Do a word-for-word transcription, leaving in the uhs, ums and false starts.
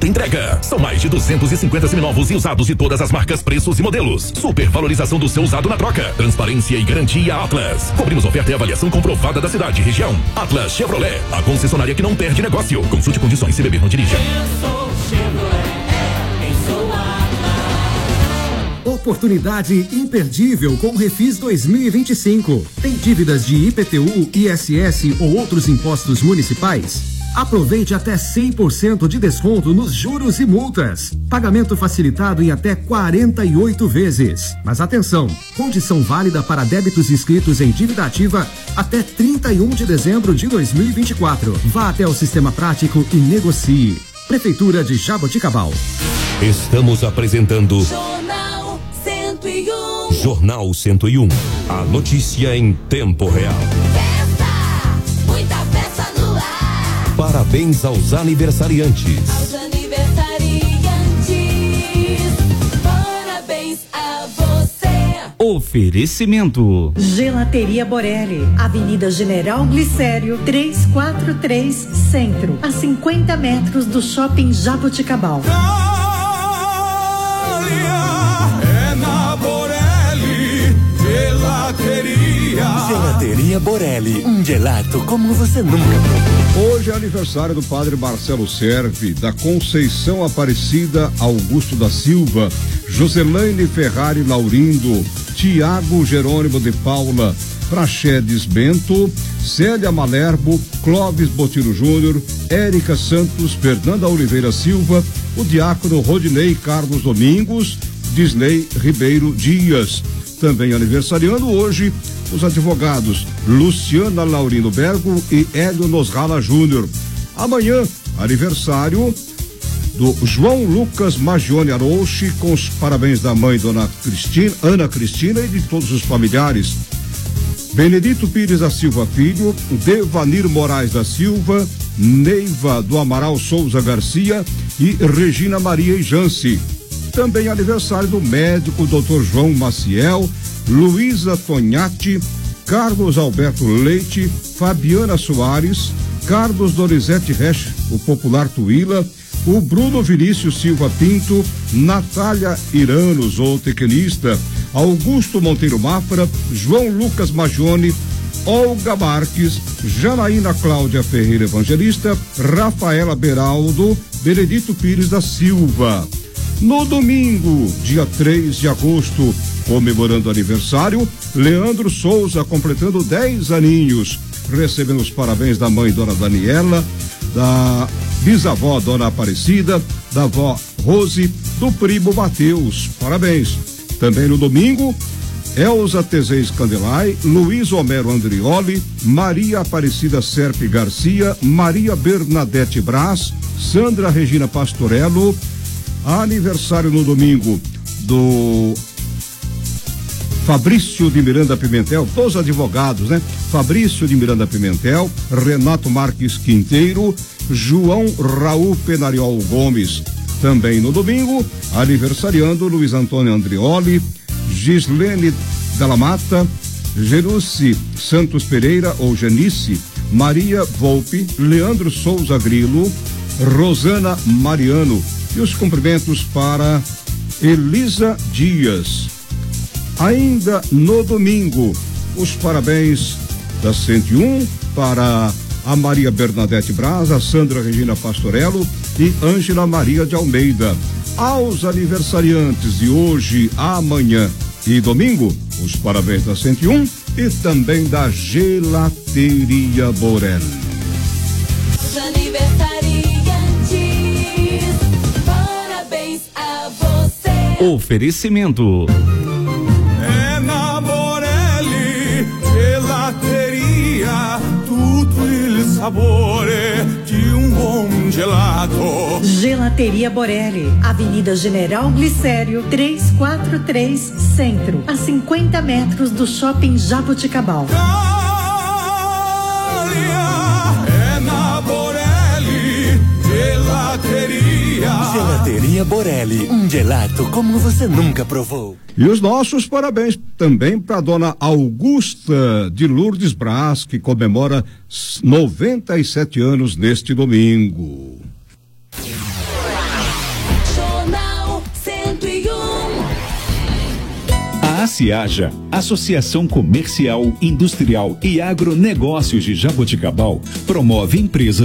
pronta entrega. São mais de duzentos e cinquenta seminovos e usados de todas as marcas, preços e modelos. Super valorização do seu usado na troca. Transparência e garantia Atlas. Cobrimos oferta e avaliação comprovada da cidade e região. Atlas Chevrolet, a concessionária que não perde negócio. Consulte condições, se beber não dirija. Eu sou Chevrolet, eu sou Atlas. Oportunidade imperdível com o Refis dois mil e vinte e cinco. Tem dívidas de I P T U, I S S ou outros impostos municipais? Aproveite até cem por cento de desconto nos juros e multas. Pagamento facilitado em até quarenta e oito vezes. Mas atenção, condição válida para débitos inscritos em dívida ativa até trinta e um de dezembro de dois mil e vinte e quatro. Vá até o Sistema Prático e negocie. Prefeitura de Jaboticabal. Estamos apresentando Jornal cento e um. Jornal cento e um. A notícia em tempo real. Festa, muita festa no ar. Parabéns aos aniversariantes. Aos aniversariantes, parabéns a você. Oferecimento. Gelateria Borelli, Avenida General Glicério, trezentos e quarenta e três, Centro, a cinquenta metros do Shopping Jaboticabal. É na Borelli, gelateria. Gelateria Borelli, um gelato como você nunca provou. Hoje é aniversário do padre Marcelo Serve, da Conceição Aparecida Augusto da Silva, Joselaine Ferrari Laurindo, Tiago Jerônimo de Paula, Praxedes Bento, Célia Malerbo, Clóvis Botino Júnior, Érica Santos, Fernanda Oliveira Silva, o diácono Rodinei Carlos Domingos, Disley Ribeiro Dias. Também aniversariando hoje os advogados Luciana Laurino Bergo e Hélio Nosrala Júnior. Amanhã, aniversário do João Lucas Magione Arouche, com os parabéns da mãe, Dona Cristina, Ana Cristina, e de todos os familiares. Benedito Pires da Silva Filho, Devanir Moraes da Silva, Neiva do Amaral Souza Garcia e Regina Maria Jance. Também aniversário do médico doutor João Maciel, Luísa Tognati, Carlos Alberto Leite, Fabiana Soares, Carlos Donizete Resch, o popular Tuíla, o Bruno Vinícius Silva Pinto, Natália Irano, zootecnista, Augusto Monteiro Mafra, João Lucas Magione, Olga Marques, Janaína Cláudia Ferreira Evangelista, Rafaela Beraldo, Benedito Pires da Silva. No domingo, dia três de agosto, comemorando aniversário, Leandro Souza completando dez aninhos, recebendo os parabéns da mãe, Dona Daniela, da bisavó, Dona Aparecida, da avó Rose, do primo Mateus. Parabéns. Também no domingo, Elza Tezeis Candelai, Luiz Homero Andrioli, Maria Aparecida Serpe Garcia, Maria Bernadette Brás, Sandra Regina Pastorello. Aniversário no domingo do Fabrício de Miranda Pimentel, todos advogados, né? Fabrício de Miranda Pimentel, Renato Marques Quinteiro, João Raul Penariol Gomes. Também no domingo, aniversariando Luiz Antônio Andrioli, Gislene Dalla Mata, Geruci Santos Pereira ou Janice, Maria Volpe, Leandro Souza Grilo, Rosana Mariano. E os cumprimentos para Elisa Dias. Ainda no domingo, os parabéns da cento e um para a Maria Bernadette Braz, a Sandra Regina Pastorello e Ângela Maria de Almeida. Aos aniversariantes de hoje, amanhã e domingo, os parabéns da cento e um e também da Gelateria Borelli. Os aniversariantes, parabéns a você. Oferecimento. É na Borelli, gelateria, tutto il sapore de um bom gelato. Gelateria Borelli, Avenida General Glicério, trezentos e quarenta e três, Centro, a cinquenta metros do Shopping Jaboticabal. É na Borelli, gelateria. Gelateria Borelli, um gelato como você nunca provou. E os nossos parabéns também para Dona Augusta de Lourdes Braz, que comemora noventa e sete anos neste domingo. A Ciaja, Associação Comercial, Industrial e Agronegócios de Jaboticabal, promove empresas